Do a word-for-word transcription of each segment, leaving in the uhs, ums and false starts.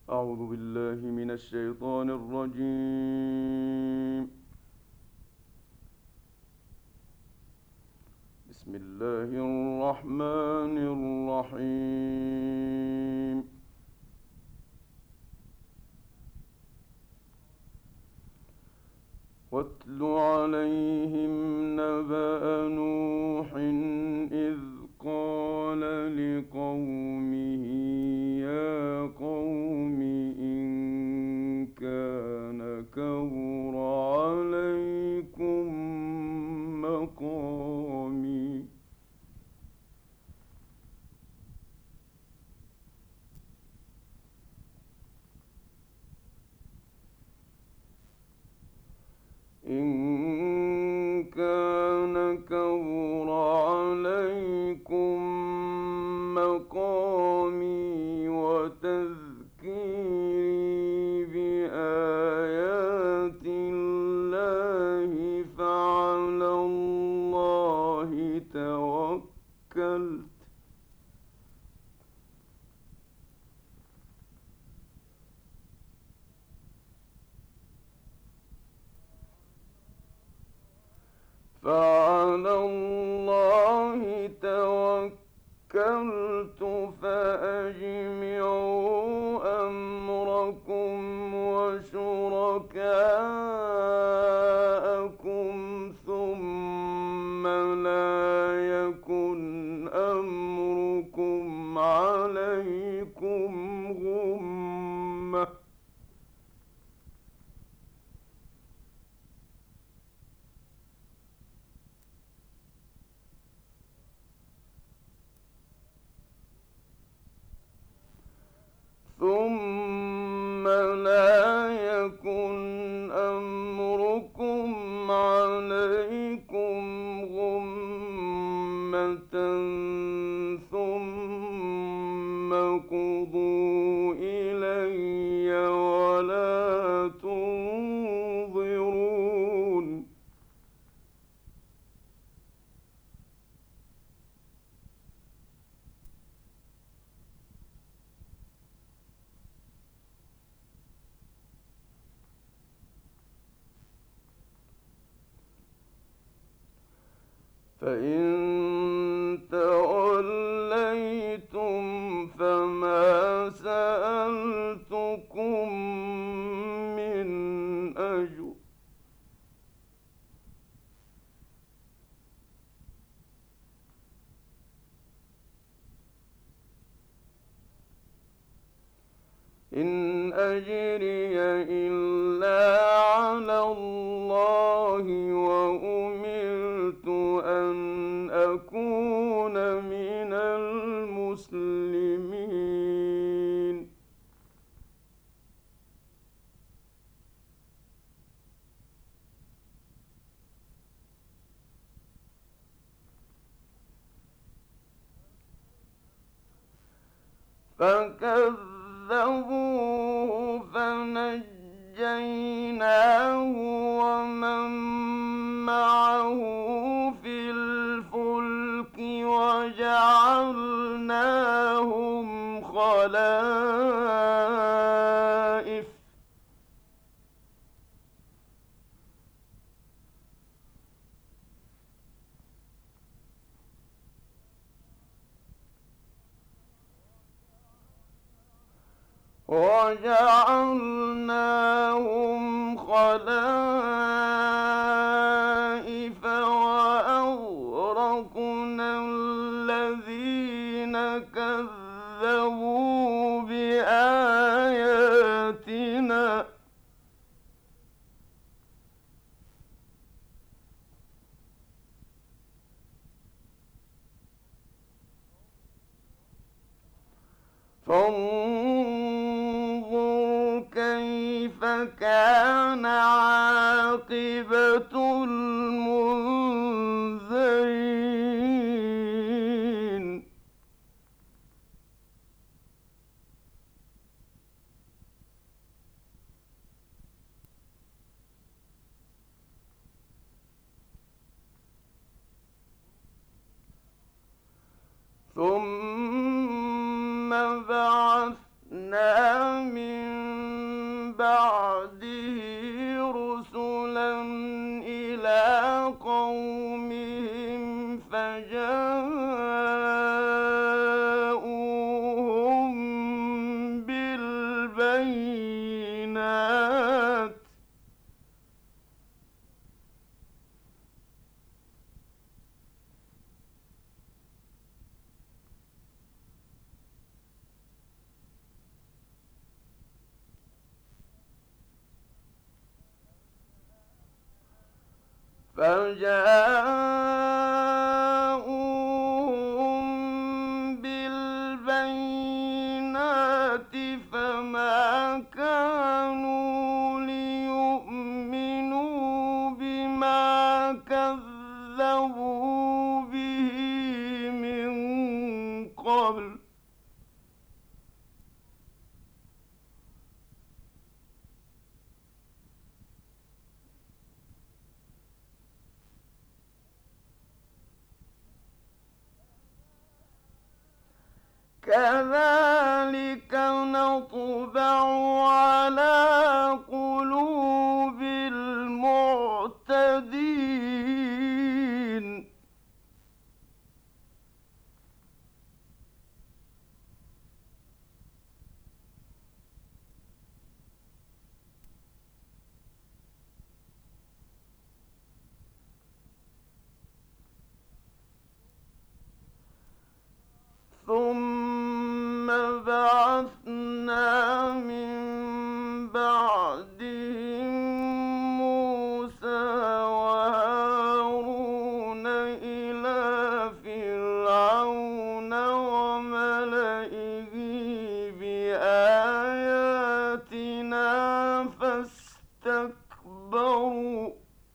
أعوذ بالله من الشيطان الرجيم. بسم الله الرحمن الرحيم. واتل عليهم نبأ نوح إذ قال لقومه يا قوم إن كان كبر عليكم مقامي إن كان كبر عليكم مقامي وتذكيري بآيات الله فعلى الله توكلت فعلى الله توكلت فأجمعوا أمركم وشركاءكم ثم لا يكن أمركم عليكم غمة ثم لا يكن أمركم عليكم غمة ثم قضوا إلي ولا تنظرون فإن توليتم فما سألتكم من أجر إن أجري إلا على الله وأمرت أن أكون من المسلمين فكذبوه فنجيناه ومن معه في الفلك وجعلناهم خلائف وجعلناهم خلائف وأغرقنا الذين كذبوا بآياتنا فانظر كيف كان عاقبة المنذرين ثم بعثنا من جاءوهم بالبينات فجاءوهم بالبينات فما كانوا ليؤمنوا بما كذبوا به من قبل كذلك نطبع على قلوب المعتدين ثم بعثنا من بعدهم موسى وهارون إلى فرعون وملئه بآياتنا فاستكبروا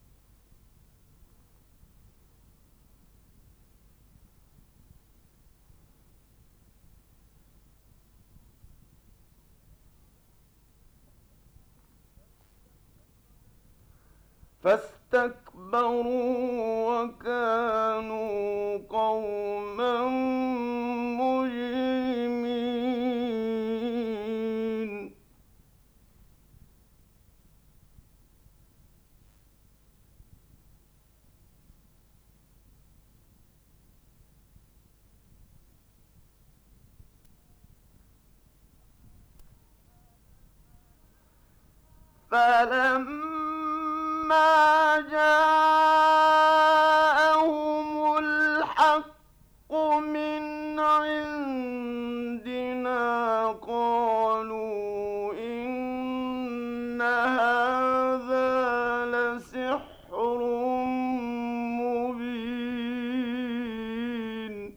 فاستكبروا وكانوا قوما مجرمين فلما جاءهم الحق من عندنا قالوا إن هذا لسحر مبين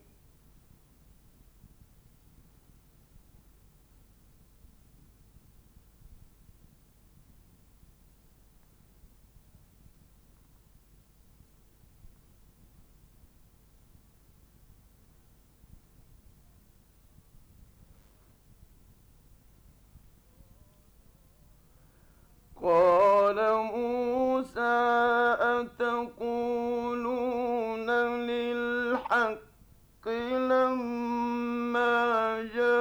قال موسى أتقولون للحق لما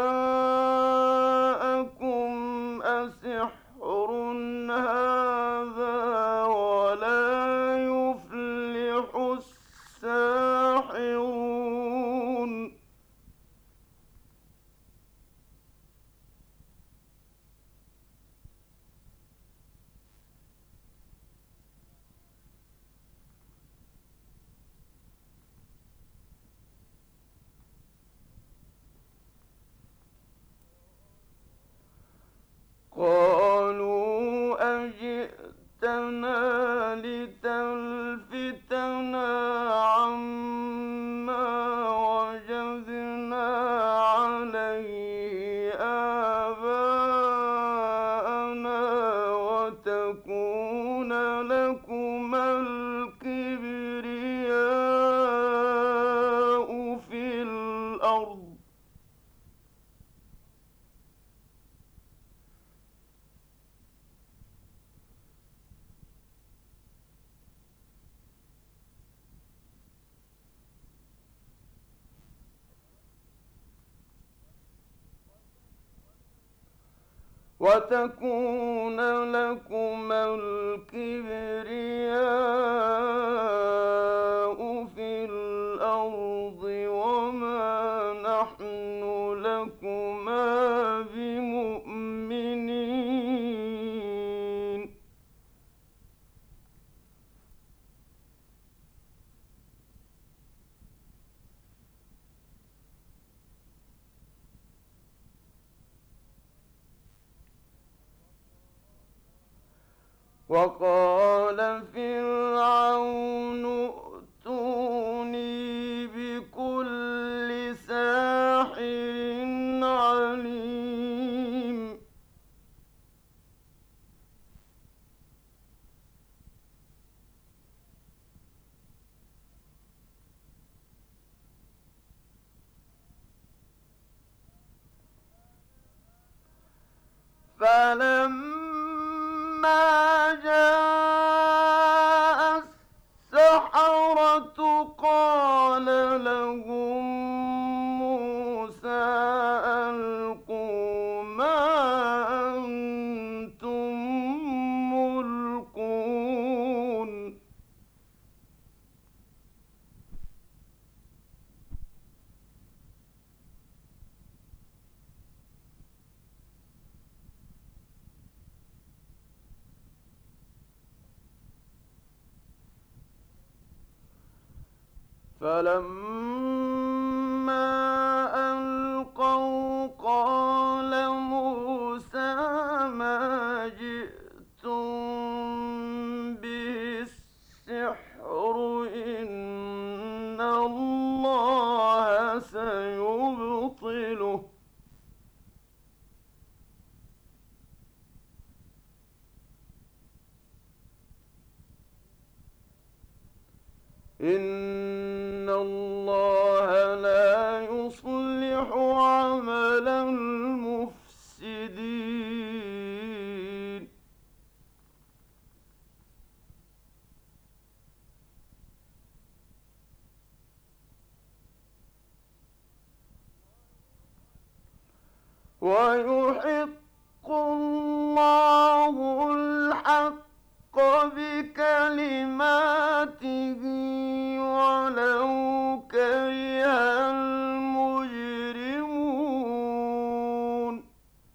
جاءكم أسحر هذا ولا يفلح الساحرون قالوا أجئتنا لتلفتنا عما وجدنا عليه آباءنا وتكون لكما الكبرياء في الأرض وتكون لكما الكبرياء في الأرض الأرض وما نحن لكما بمؤمنين. وقال فرعون ائتوني بكل ساحر عليم. فلما جاء السحرة قال لهم موسى ألقوا ما أنتم ملقون. فلما ألقوا قال موسى ما جئتم به السحر إن الله سيبطله إن الله لا يصلح عمل المفسدين. ويحق الله الحق بكلماته ولو كره المجرمون.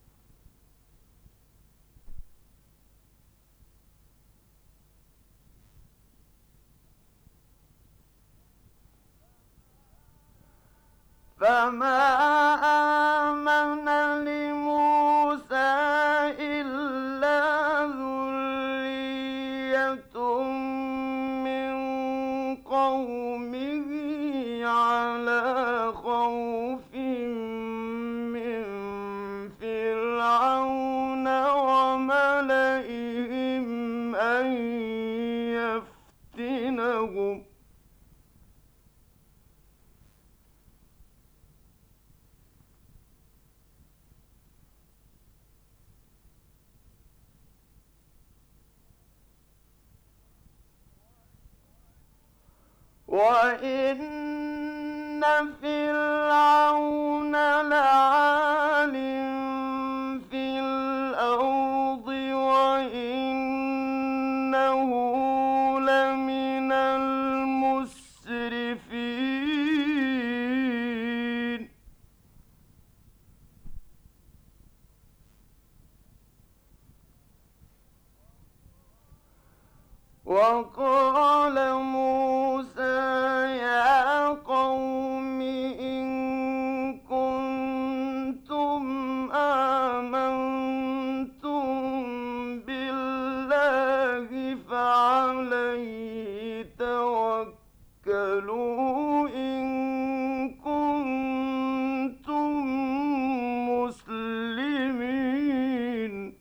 فما آمن لموسى إلا ذرية من قومه على خوف من فرعون وملئهم أن يفتنهم. وإن فرعون لعال في الأرض وإنه لمن المسرفين. وقال موسى يا قوم إن كنتم آمنتم بالله فعليه توكلوا إن كنتم مسلمين.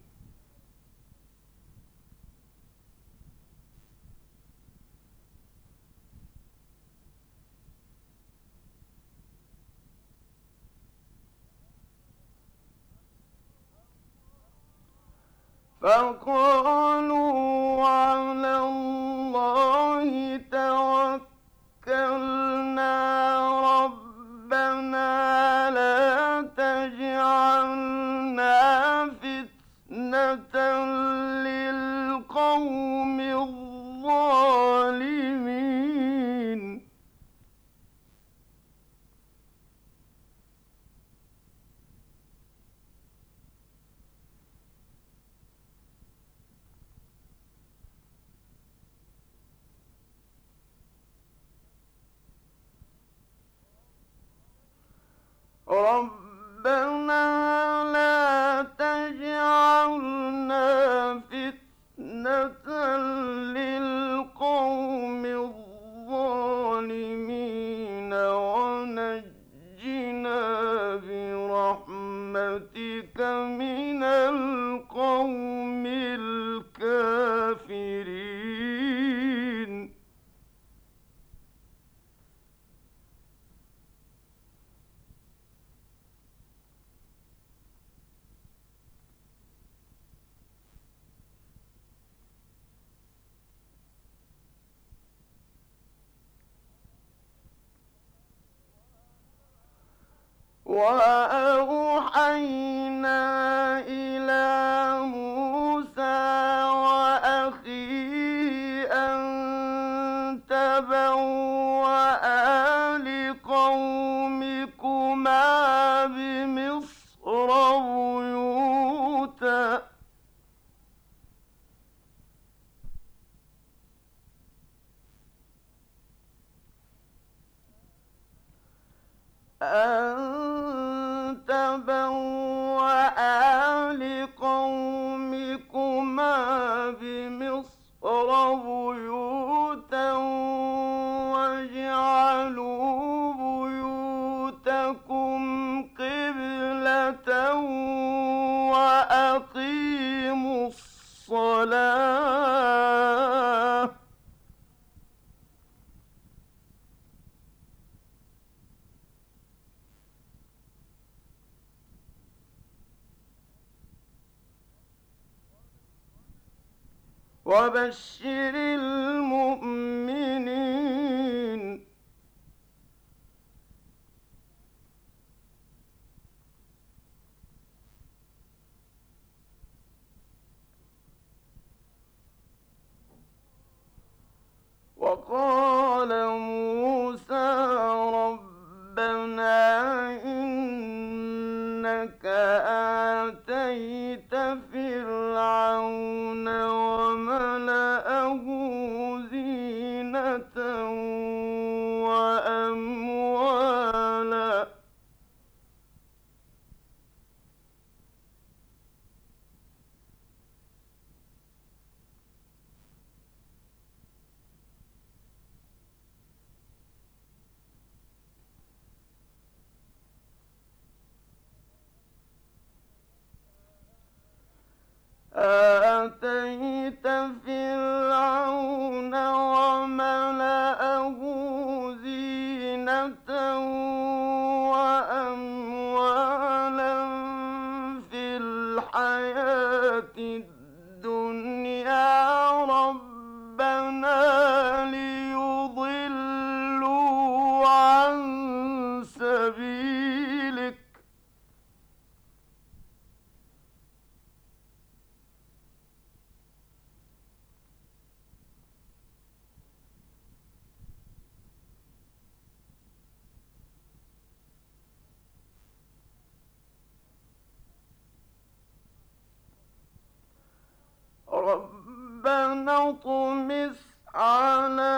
فقالوا على الله توكلنا ربنا لا تجعلنا فتنة للقوم الظالمين. ونجنا برحمتك من القوم الكافرين. وأوحينا إلى موسى وأخيه أن تبوأ لقومكما بمصر بيوتا أن تبوأ لقومكما بمصر بيوتا واجعلوا بيوتكم قبلة وأقيموا الصلاة وبشر المؤمنين. وقال موسى ربنا إنك آتيت فرعون وملأه زينة وأموالا آتيت فرعون وملأه زينة وأموالا في الحياة الدنيا ربنا ليضلوا عن سبيلك ربنا اطمس على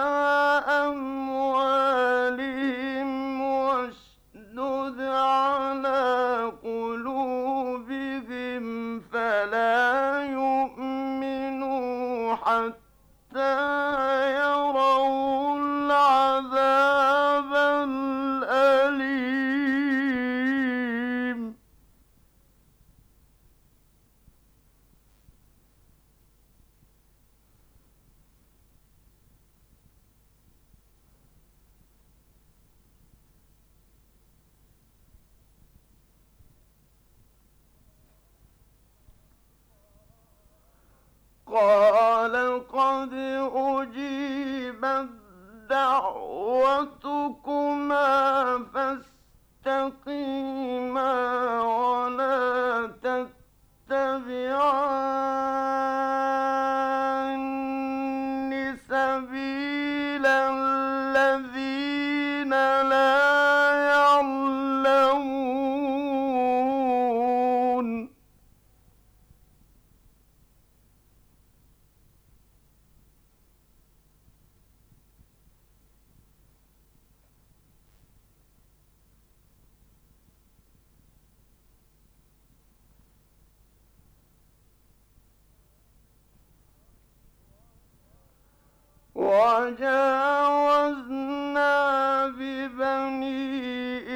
أموالهم واشدد على قلوبهم فلا يؤمنوا حتى يروا العذاب الأليم. قال قد أجيبت دعوتكما فاستقيما ولا تتبعان سبيل الذين لا يعلمون. وجاوزنا ببني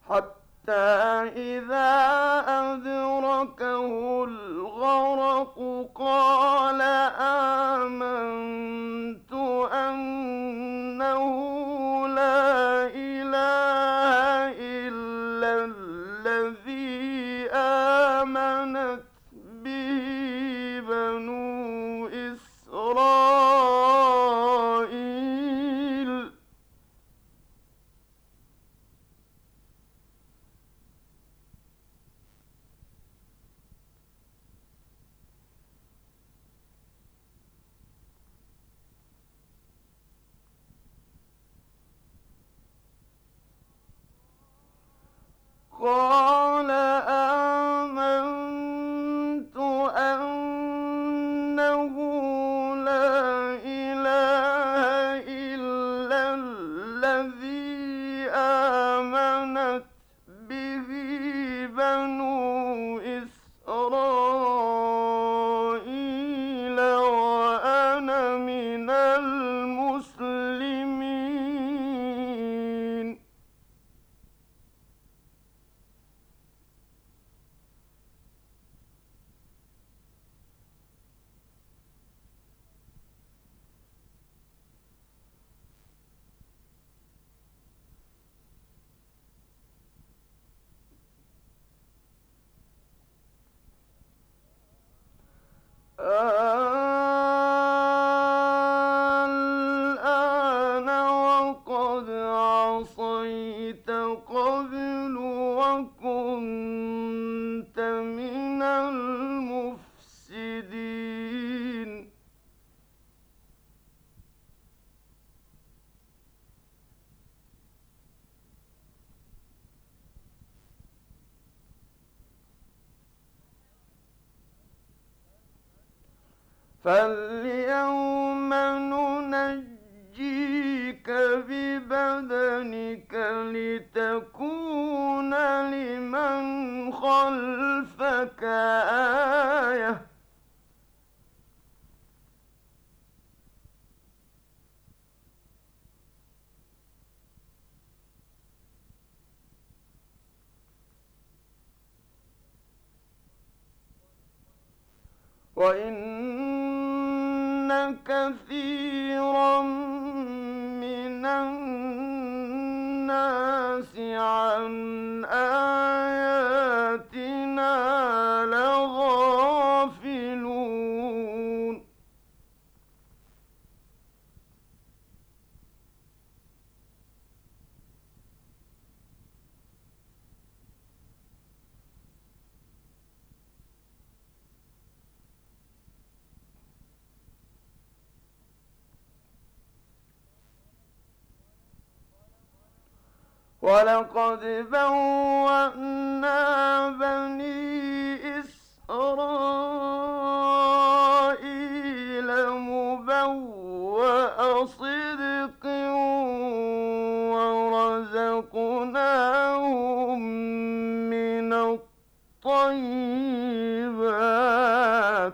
حتى إذا أدركه الغرق قال آمنت أنه لا إله إلا الذي آمنت به بنو إسرائيل قال آمنت أنه لا إله إلا الذي آمنت به بنو إسرائيل وأنا من المسلمين. الآن وقد عصيت قبل وكنت من المفسدين. فاليوم ننجيك ببدنك لتكون لمن خلفك آية وإن كثيرا من الناس عن آياتنا لغافلون. ولقد بوأنا بني إسرائيل مبوأ صدق ورزقناهم من الطيبات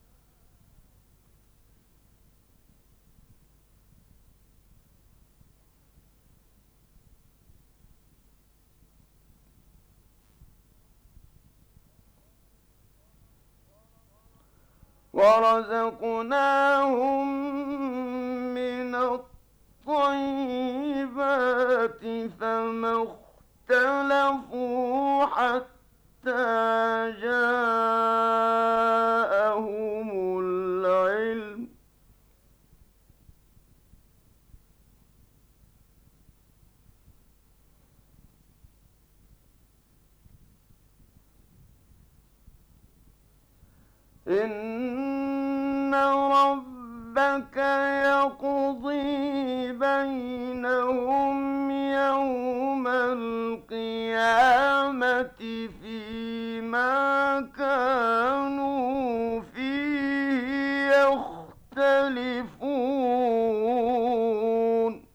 ورزقناهم من الطيبات فما اختلفوا حتى جاءهم العلم إن ربك يقضي بينهم يوم القيامة فيما كانوا فيه يختلفون.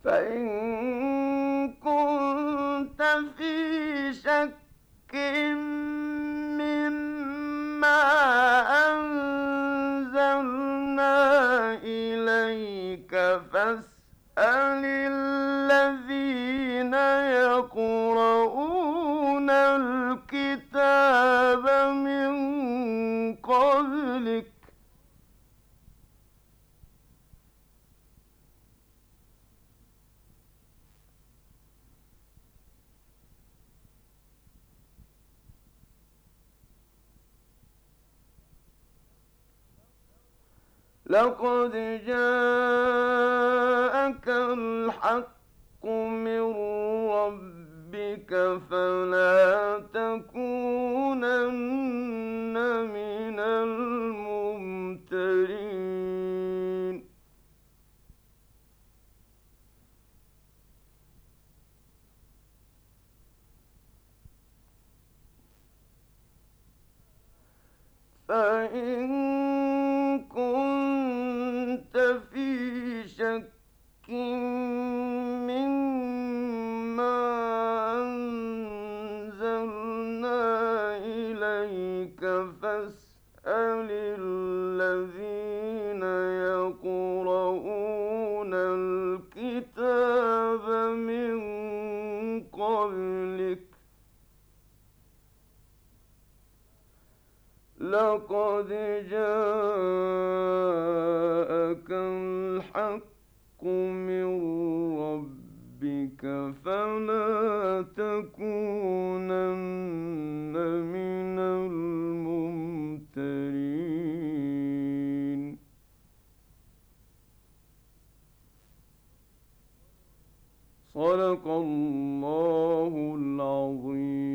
فإن كنت في شك مما أنزلنا إليك فاسأل الذين يقرؤون الكتاب من قبلك لقد جاءك الحق من ربك فلا تكونن من الممترين فإن كنت في شك مما أنزلنا إليك فاسأل الذين يقرؤون الكتاب من قبلك لقد جاءك الحق من ربك فلا تكونن من الممترين صدق الله العظيم.